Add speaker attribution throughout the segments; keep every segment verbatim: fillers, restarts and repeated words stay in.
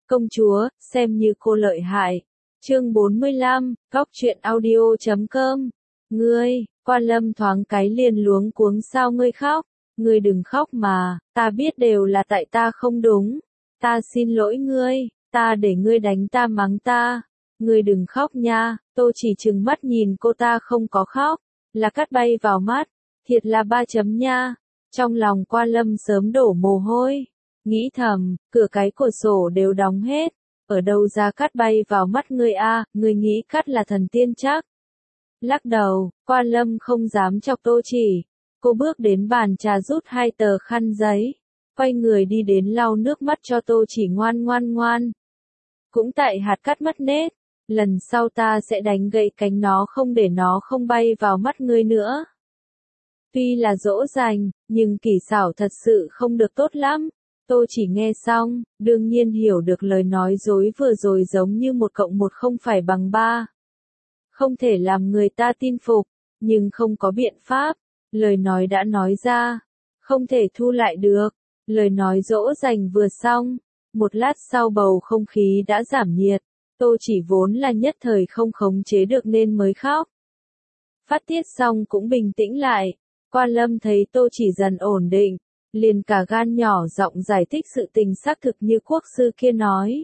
Speaker 1: Công chúa, xem như cô lợi hại. Chương bốn mươi lăm, Góc truyện audio chấm com. Ngươi, Quan Lâm thoáng cái liền luống cuống, sao ngươi khóc? Ngươi đừng khóc mà, ta biết đều là tại ta không đúng. Ta xin lỗi ngươi, ta để ngươi đánh ta mắng ta. Ngươi đừng khóc nha. Tô Chỉ trừng mắt nhìn cô ta không có khóc, là cát bay vào mắt. Thiệt là ba chấm nha. Trong lòng Quan Lâm sớm đổ mồ hôi. Nghĩ thầm, cửa cái cửa sổ đều đóng hết. Ở đâu ra cát bay vào mắt ngươi a, ngươi nghĩ cát là thần tiên chắc. Lắc đầu, Quan Lâm không dám chọc Tô Chỉ. Cô bước đến bàn trà rút hai tờ khăn giấy. Quay người đi đến lau nước mắt cho Tô Chỉ, ngoan ngoan ngoan. Cũng tại hạt cát mất nết. Lần sau ta sẽ đánh gãy cánh nó, không để nó không bay vào mắt ngươi nữa. Tuy là dỗ dành, nhưng kỹ xảo thật sự không được tốt lắm. Tô Chỉ nghe xong, đương nhiên hiểu được lời nói dối vừa rồi giống như một cộng một không phải bằng ba. Không thể làm người ta tin phục, nhưng không có biện pháp. Lời nói đã nói ra, không thể thu lại được. Lời nói dỗ dành vừa xong, một lát sau bầu không khí đã giảm nhiệt. Tô Chỉ vốn là nhất thời không khống chế được nên mới khóc. Phát tiết xong cũng bình tĩnh lại. Quan Lâm thấy Tô Chỉ dần ổn định, liền cả gan nhỏ giọng giải thích sự tình xác thực như quốc sư kia nói.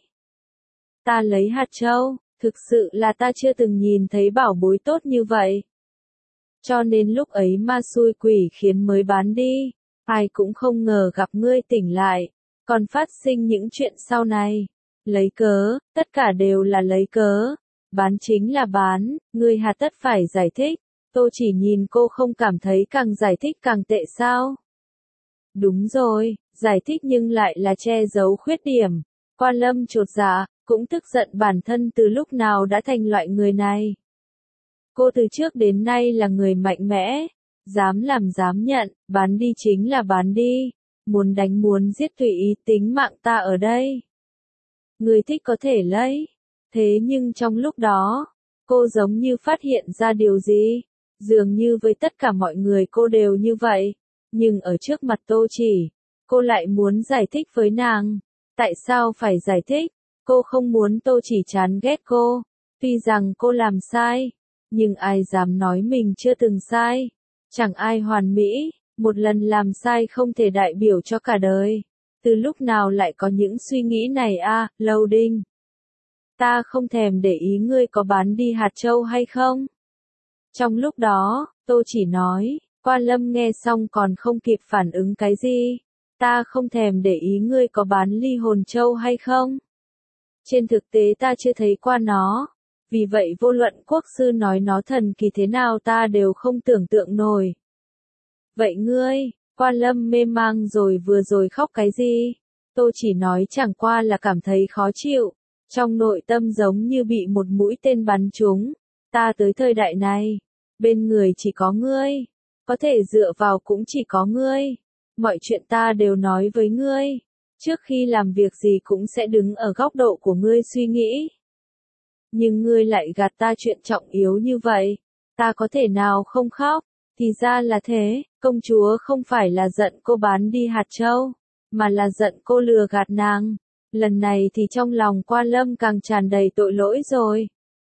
Speaker 1: Ta lấy hạt châu, thực sự là ta chưa từng nhìn thấy bảo bối tốt như vậy. Cho nên lúc ấy ma xui quỷ khiến mới bán đi, ai cũng không ngờ gặp ngươi tỉnh lại, còn phát sinh những chuyện sau này. Lấy cớ, tất cả đều là lấy cớ, bán chính là bán, ngươi hà tất phải giải thích. Tô Chỉ nhìn cô không cảm thấy càng giải thích càng tệ sao? Đúng rồi, giải thích nhưng lại là che giấu khuyết điểm. Quan Lâm chột dạ, cũng tức giận bản thân từ lúc nào đã thành loại người này. Cô từ trước đến nay là người mạnh mẽ, dám làm dám nhận, bán đi chính là bán đi, muốn đánh muốn giết tùy ý, tính mạng ta ở đây. Người thích có thể lấy, thế nhưng trong lúc đó, cô giống như phát hiện ra điều gì, dường như với tất cả mọi người cô đều như vậy. Nhưng ở trước mặt Tô Chỉ, cô lại muốn giải thích với nàng. Tại sao phải giải thích? Cô không muốn Tô Chỉ chán ghét cô. Tuy rằng cô làm sai, nhưng ai dám nói mình chưa từng sai. Chẳng ai hoàn mỹ, một lần làm sai không thể đại biểu cho cả đời. Từ lúc nào lại có những suy nghĩ này a, à, Lâu Đinh? Ta không thèm để ý ngươi có bán đi hạt châu hay không. Trong lúc đó, Tô Chỉ nói. Quan Lâm nghe xong còn không kịp phản ứng cái gì. Ta không thèm để ý ngươi có bán ly hồn châu hay không. Trên thực tế ta chưa thấy qua nó. Vì vậy vô luận quốc sư nói nó thần kỳ thế nào ta đều không tưởng tượng nổi. Vậy ngươi, Quan Lâm mê mang rồi vừa rồi khóc cái gì? Tô Chỉ nói chẳng qua là cảm thấy khó chịu. Trong nội tâm giống như bị một mũi tên bắn trúng. Ta tới thời đại này, bên người chỉ có ngươi. Có thể dựa vào cũng chỉ có ngươi. Mọi chuyện ta đều nói với ngươi. Trước khi làm việc gì cũng sẽ đứng ở góc độ của ngươi suy nghĩ. Nhưng ngươi lại gạt ta chuyện trọng yếu như vậy. Ta có thể nào không khóc? Thì ra là thế, công chúa không phải là giận cô bán đi hạt châu, mà là giận cô lừa gạt nàng. Lần này thì trong lòng Quan Lâm càng tràn đầy tội lỗi rồi.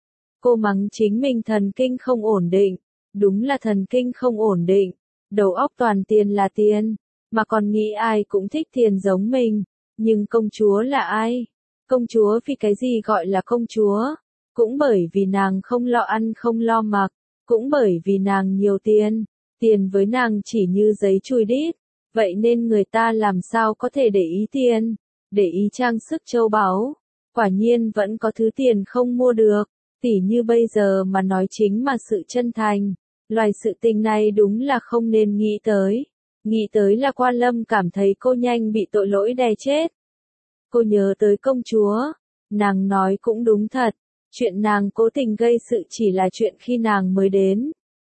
Speaker 1: Cô mắng chính mình thần kinh không ổn định. Đúng là thần kinh không ổn định, đầu óc toàn tiền là tiền, mà còn nghĩ ai cũng thích tiền giống mình, nhưng công chúa là ai? Công chúa vì cái gì gọi là công chúa? Cũng bởi vì nàng không lo ăn không lo mặc, cũng bởi vì nàng nhiều tiền, tiền với nàng chỉ như giấy chùi đít, vậy nên người ta làm sao có thể để ý tiền, để ý trang sức châu báu, quả nhiên vẫn có thứ tiền không mua được, tỉ như bây giờ mà nói chính mà sự chân thành. Loài sự tình này đúng là không nên nghĩ tới. Nghĩ tới là Quan Lâm cảm thấy cô nhanh bị tội lỗi đè chết. Cô nhớ tới công chúa. Nàng nói cũng đúng thật. Chuyện nàng cố tình gây sự chỉ là chuyện khi nàng mới đến.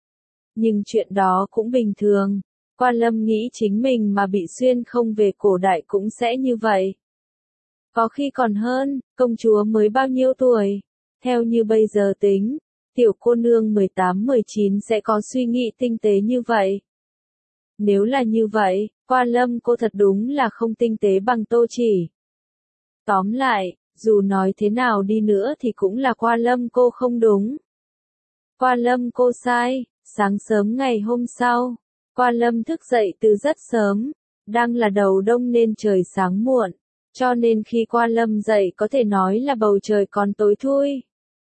Speaker 1: Nhưng chuyện đó cũng bình thường. Quan Lâm nghĩ chính mình mà bị xuyên không về cổ đại cũng sẽ như vậy. Có khi còn hơn, công chúa mới bao nhiêu tuổi. Theo như bây giờ tính. Tiểu cô nương mười tám mười chín sẽ có suy nghĩ tinh tế như vậy. Nếu là như vậy, Quan Lâm cô thật đúng là không tinh tế bằng Tô Chỉ. Tóm lại, Dù nói thế nào đi nữa thì cũng là Qua Lâm cô không đúng. Qua Lâm cô sai. Sáng sớm ngày hôm sau, Qua Lâm thức dậy từ rất sớm, đang là đầu đông nên trời sáng muộn, cho nên khi Qua Lâm dậy có thể nói là bầu trời còn tối thui.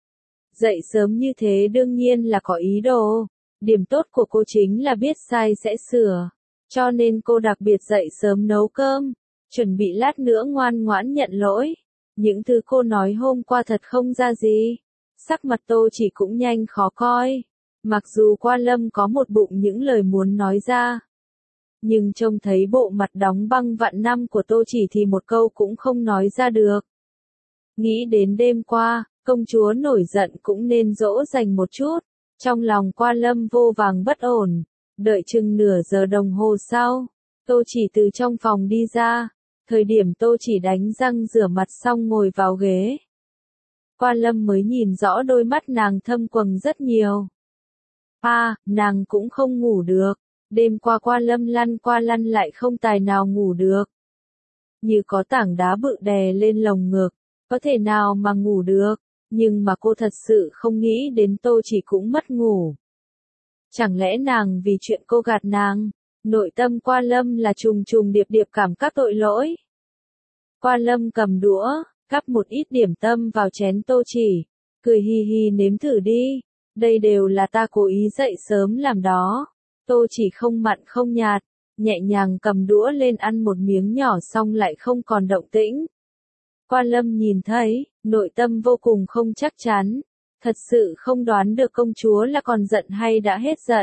Speaker 1: Dậy sớm như thế đương nhiên là có ý đồ, điểm tốt của cô chính là biết sai sẽ sửa, cho nên cô đặc biệt dậy sớm nấu cơm, chuẩn bị lát nữa ngoan ngoãn nhận lỗi. Những thứ cô nói hôm qua thật không ra gì. Sắc mặt Tô Chỉ cũng nhanh khó coi. Mặc dù Qua Lâm có một bụng những lời muốn nói ra, nhưng trông thấy bộ mặt đóng băng vạn năm của Tô Chỉ thì một câu cũng không nói ra được. Nghĩ đến đêm qua, công chúa nổi giận cũng nên dỗ dành một chút. Trong lòng Qua Lâm vô vàng bất ổn. Đợi chừng nửa giờ đồng hồ sau, Tô Chỉ từ trong phòng đi ra. Thời điểm Tô Chỉ đánh răng rửa mặt xong ngồi vào ghế, Qua Lâm mới nhìn rõ đôi mắt nàng thâm quầng rất nhiều. À, nàng cũng không ngủ được. Đêm qua Qua Lâm lăn qua lăn lại không tài nào ngủ được. Như có tảng đá bự đè lên lồng ngực, có thể nào mà ngủ được, nhưng mà cô thật sự không nghĩ đến Tô Chỉ cũng mất ngủ. Chẳng lẽ nàng vì chuyện cô gạt nàng? Nội tâm Qua Lâm là trùng trùng điệp điệp cảm các tội lỗi. Qua Lâm cầm đũa, cắp một ít điểm tâm vào chén Tô Chỉ, cười hi hi nếm thử đi, đây đều là ta cố ý dậy sớm làm đó. Tô Chỉ không mặn không nhạt, nhẹ nhàng cầm đũa lên ăn một miếng nhỏ xong lại không còn động tĩnh. Qua Lâm nhìn thấy, nội tâm vô cùng không chắc chắn, thật sự không đoán được công chúa là còn giận hay đã hết giận.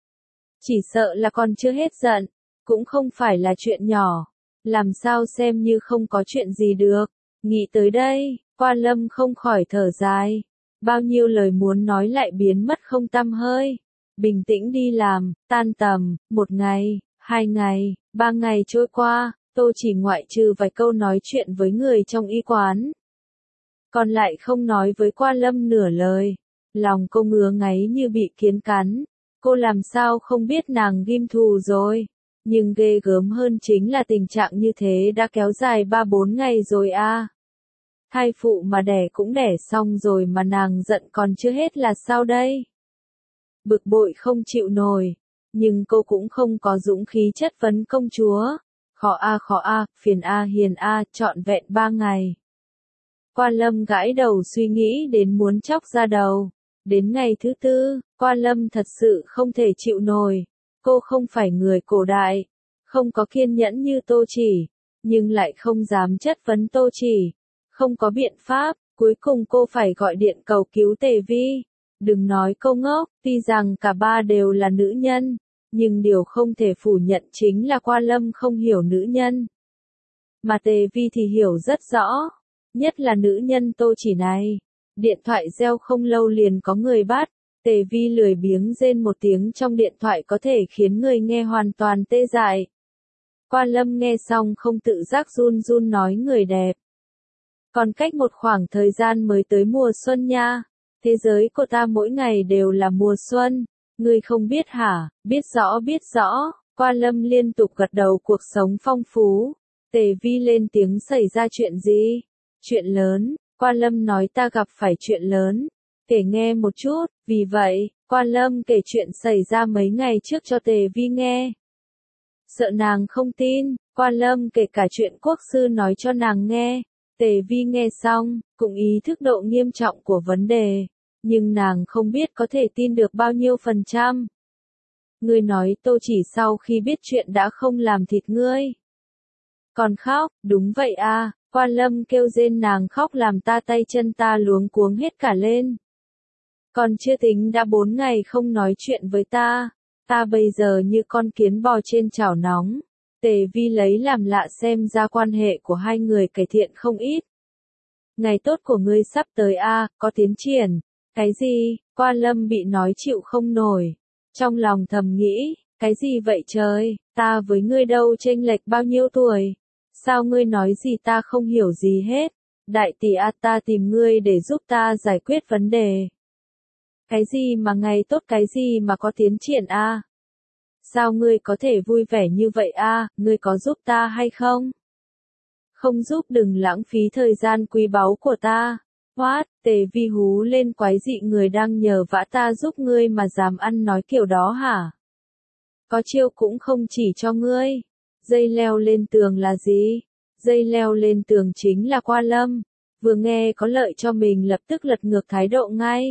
Speaker 1: Chỉ sợ là còn chưa hết giận, cũng không phải là chuyện nhỏ, làm sao xem như không có chuyện gì được. Nghĩ tới đây, Qua Lâm không khỏi thở dài, bao nhiêu lời muốn nói lại biến mất không tăm hơi. Bình tĩnh đi làm, tan tầm, một ngày, hai ngày, ba ngày trôi qua, Tô Chỉ ngoại trừ vài câu nói chuyện với người trong y quán, còn lại không nói với Qua Lâm nửa lời. Lòng cô ngứa ngáy như bị kiến cắn, cô làm sao không biết nàng ghim thù rồi. Nhưng ghê gớm hơn chính là tình trạng như thế đã kéo dài ba bốn ngày rồi a. À. Thai phụ mà đẻ cũng đẻ xong rồi mà nàng giận còn chưa hết là sao đây? Bực bội không chịu nổi, nhưng cô cũng không có dũng khí chất vấn công chúa. Khó a khó a, phiền a hiền a, trọn vẹn ba ngày. Qua Lâm gãi đầu suy nghĩ đến muốn chóc ra đầu. Đến ngày thứ tư, Qua Lâm thật sự không thể chịu nổi. Cô không phải người cổ đại, không có kiên nhẫn như Tô Chỉ, nhưng lại không dám chất vấn Tô Chỉ. Không có biện pháp, cuối cùng cô phải gọi điện cầu cứu Tề Vi. Đừng nói câu ngốc, tuy rằng cả ba đều là nữ nhân, nhưng điều không thể phủ nhận chính là Qua Lâm không hiểu nữ nhân. Mà Tề Vi thì hiểu rất rõ, nhất là nữ nhân Tô Chỉ này. Điện thoại reo không lâu liền có người bắt, Tề Vi lười biếng rên một tiếng trong điện thoại có thể khiến người nghe hoàn toàn tê dại. Qua Lâm nghe xong không tự giác run run nói người đẹp. Còn cách một khoảng thời gian mới tới mùa xuân nha. Thế giới của ta mỗi ngày đều là mùa xuân. Ngươi không biết hả? Biết rõ biết rõ. Qua Lâm liên tục gật đầu cuộc sống phong phú. Tề Vi lên tiếng xảy ra chuyện gì? Chuyện lớn. Qua Lâm nói ta gặp phải chuyện lớn. Kể nghe một chút. Vì vậy, Qua Lâm kể chuyện xảy ra mấy ngày trước cho Tề Vi nghe. Sợ nàng không tin, Qua Lâm kể cả chuyện quốc sư nói cho nàng nghe. Tề Vi nghe xong, cũng ý thức độ nghiêm trọng của vấn đề, nhưng nàng không biết có thể tin được bao nhiêu phần trăm. Ngươi nói Tô Chỉ sau khi biết chuyện đã không làm thịt ngươi. Còn khóc, đúng vậy à, Qua Lâm kêu rên nàng khóc làm ta tay chân ta luống cuống hết cả lên. Còn chưa tính đã bốn ngày không nói chuyện với ta, ta bây giờ như con kiến bò trên chảo nóng. Tề Vi lấy làm lạ xem ra quan hệ của hai người cải thiện không ít. Ngày tốt của ngươi sắp tới a, à, có tiến triển. Cái gì? Qua Lâm bị nói chịu không nổi. Trong lòng thầm nghĩ, cái gì vậy trời, ta với ngươi đâu chênh lệch bao nhiêu tuổi. Sao ngươi nói gì ta không hiểu gì hết. Đại tỷ a, ta tìm ngươi để giúp ta giải quyết vấn đề. Cái gì mà ngày tốt, cái gì mà có tiến triển a? À? Sao ngươi có thể vui vẻ như vậy a, à? Ngươi có giúp ta hay không? Không giúp đừng lãng phí thời gian quý báu của ta. What, Tề Vi hú lên quái dị, người đang nhờ vả ta giúp ngươi mà dám ăn nói kiểu đó hả? Có chiêu cũng không chỉ cho ngươi. Dây leo lên tường là gì? Dây leo lên tường chính là Qua Lâm. Vừa nghe có lợi cho mình lập tức lật ngược thái độ ngay.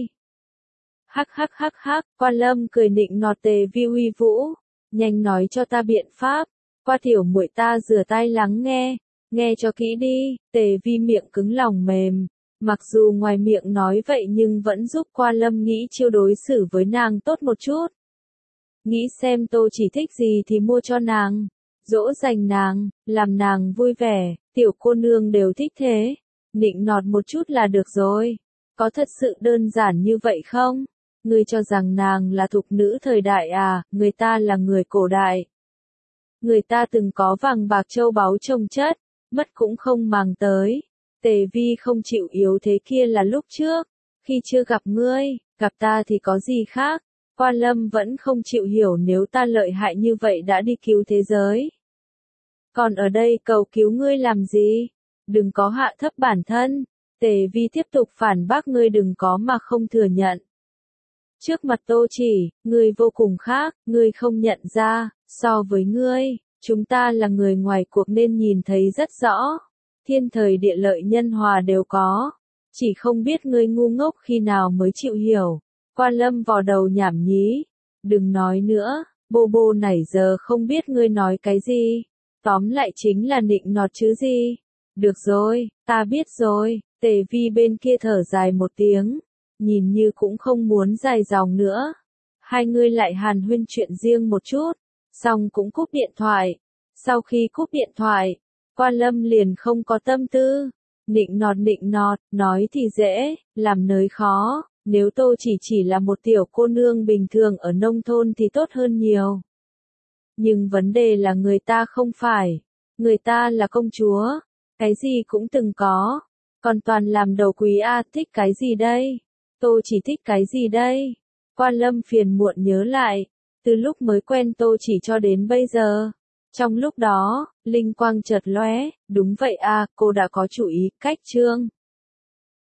Speaker 1: Hắc hắc hắc hắc, Qua Lâm cười nịnh nọt Tề Vi uy vũ. Nhanh nói cho ta biện pháp. Qua tiểu muội ta rửa tai lắng nghe. Nghe cho kỹ đi. Tề Vi miệng cứng lòng mềm. Mặc dù ngoài miệng nói vậy nhưng vẫn giúp Qua Lâm nghĩ chiêu đối xử với nàng tốt một chút. Nghĩ xem Tô Chỉ thích gì thì mua cho nàng. Dỗ dành nàng, làm nàng vui vẻ, tiểu cô nương đều thích thế. Nịnh nọt một chút là được rồi. Có thật sự đơn giản như vậy không? Ngươi cho rằng nàng là thục nữ thời đại à, người ta là người cổ đại. Người ta từng có vàng bạc châu báu chồng chất, mất cũng không màng tới. Tề Vi không chịu yếu thế kia là lúc trước, khi chưa gặp ngươi, gặp ta thì có gì khác. Qua Lâm vẫn không chịu hiểu nếu ta lợi hại như vậy đã đi cứu thế giới. Còn ở đây cầu cứu ngươi làm gì? Đừng có hạ thấp bản thân. Tề Vi tiếp tục phản bác, ngươi đừng có mà không thừa nhận. Trước mặt Tô Chỉ, ngươi vô cùng khác, ngươi không nhận ra, so với ngươi, chúng ta là người ngoài cuộc nên nhìn thấy rất rõ. Thiên thời địa lợi nhân hòa đều có. Chỉ không biết ngươi ngu ngốc khi nào mới chịu hiểu. Qua Lâm vò đầu nhảm nhí. Đừng nói nữa, bô bô nãy giờ không biết ngươi nói cái gì. Tóm lại chính là nịnh nọt chứ gì. Được rồi, ta biết rồi. Tề Vi bên kia thở dài một tiếng. Nhìn như cũng không muốn dài dòng nữa. Hai người lại hàn huyên chuyện riêng một chút. Xong cũng cúp điện thoại. Sau khi cúp điện thoại, Qua Lâm liền không có tâm tư. Nịnh nọt nịnh nọt, nói thì dễ, làm nới khó. Nếu Tô Chỉ chỉ là một tiểu cô nương bình thường ở nông thôn thì tốt hơn nhiều. Nhưng vấn đề là người ta không phải. Người ta là công chúa. Cái gì cũng từng có. Còn toàn làm đầu quý a, thích cái gì đây? Tô Chỉ thích cái gì đây? Qua Lâm phiền muộn nhớ lại. Từ lúc mới quen Tô Chỉ cho đến bây giờ. Trong lúc đó, linh quang chợt lóe, đúng vậy à, cô đã có chủ ý, cách trương.